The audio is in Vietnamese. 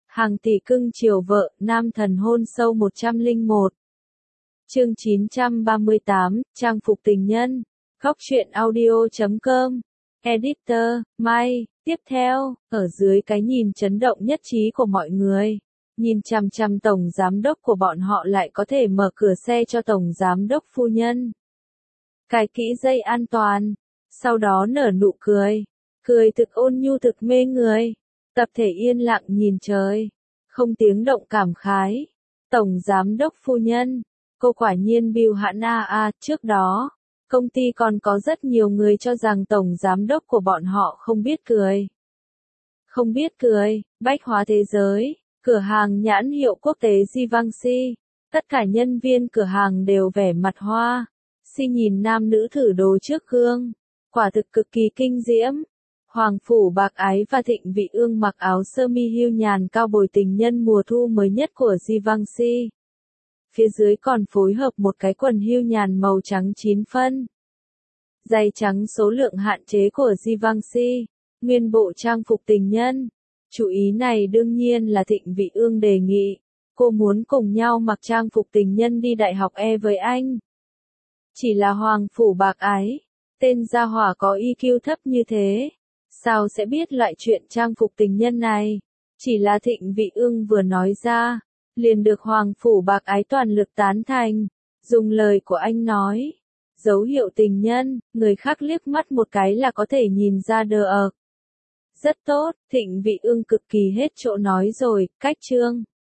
Hàng tỷ cưng chiều vợ, nam thần hôn sâu 101. Chương 938, trang phục tình nhân. Góc truyện audio.com. Editor, May. Tiếp theo, ở dưới cái nhìn chấn động nhất trí của mọi người, nhìn chằm chằm tổng giám đốc của bọn họ lại có thể mở cửa xe cho tổng giám đốc phu nhân. Cài kỹ dây an toàn, sau đó nở nụ cười. Cười thực ôn nhu thực mê người. Tập thể yên lặng nhìn trời, không tiếng động cảm khái. Tổng giám đốc phu nhân, cô quả nhiên bưu hãn trước đó, công ty còn có rất nhiều người cho rằng tổng giám đốc của bọn họ không biết cười. Không biết cười, bách hóa thế giới, cửa hàng nhãn hiệu quốc tế Givenchy, tất cả nhân viên cửa hàng đều vẻ mặt hoa, si nhìn nam nữ thử đồ trước gương, quả thực cực kỳ kinh diễm. Hoàng phủ bạc ái và Thịnh Vị Ương mặc áo sơ mi hưu nhàn cao bồi tình nhân mùa thu mới nhất của Givenchy. Phía dưới còn phối hợp một cái quần hưu nhàn màu trắng 9 phân. Giày trắng số lượng hạn chế của Givenchy, nguyên bộ trang phục tình nhân. Chủ ý này đương nhiên là Thịnh Vị Ương đề nghị. Cô muốn cùng nhau mặc trang phục tình nhân đi đại học với anh. Chỉ là Hoàng phủ bạc ái, tên gia hỏa có EQ thấp như thế. Sao sẽ biết loại chuyện trang phục tình nhân này? Chỉ là Thịnh Vị Ương vừa nói ra, liền được Hoàng phủ bạc ái toàn lực tán thành. Dùng lời của anh nói, dấu hiệu tình nhân, người khác liếc mắt một cái là có thể nhìn ra đờ ợc. Rất tốt, Thịnh Vị Ương cực kỳ hết chỗ nói rồi, cách chương.